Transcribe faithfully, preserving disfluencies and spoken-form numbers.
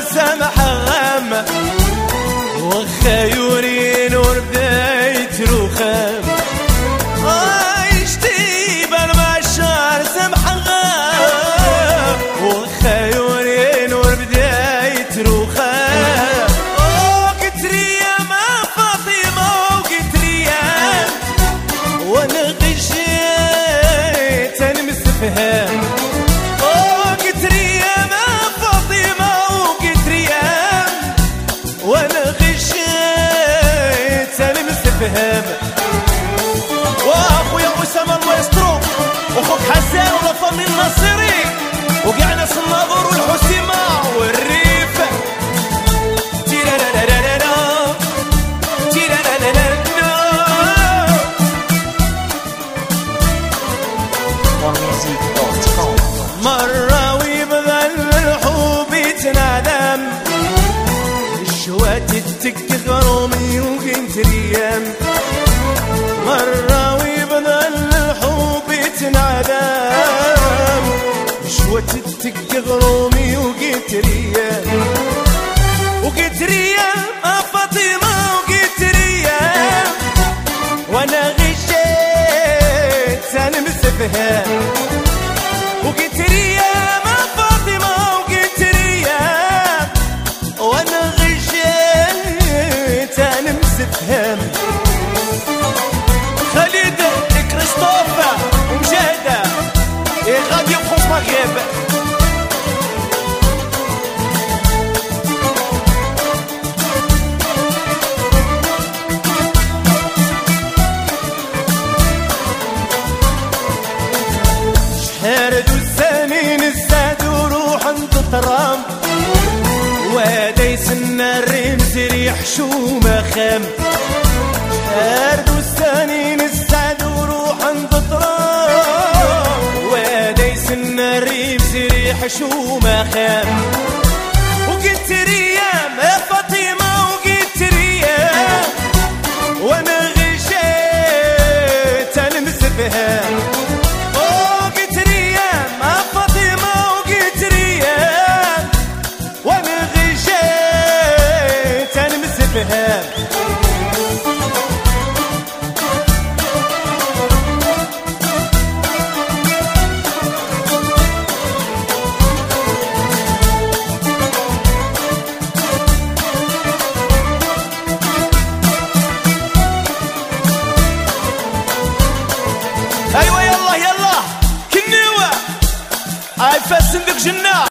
سامح غام وخيورين ورديت رخام عيشتي بالمشار سامح غام وخيورين ورديت رخام وقت ريام فاطمة وقت ريام وانا غشيت نمس فهام وقت ريام فاطمة وقت ريام وانا غشيت نمس فهام واخويا اسامة المايسترو واخوك حسان ولفامي الناصري وكاع ناس الناظور والحسيمة والريف تيرارارارارا تيرارارارارا مرة ويبدا الحب يتنادم الشوات تك غرومي وقنت ريام مرة ويبدا الحب يتنادم الشوات تك غرومي وقنت ريام وقنت ريام فاطمة وقنت ريام وانا غشيت انا مسفهام وقلت ريام فاطمة وقلت ريام وانا غشيت انا مسفهام خالد كريستوفا ومجاهدة غادي فرونس مغرب هردو السنين الزاد وروح انتطرام وادي سن الرمز ريح شومة خام هردو السنين الزاد وروح انتطرام وادي سن الرمز ريح شومة خام وقلت ريام يا فاطمة وقلت ريام وانا غشيت انا مسفهام فهام ايوه يلا يلا كنيوه عارفه الصندوق جنة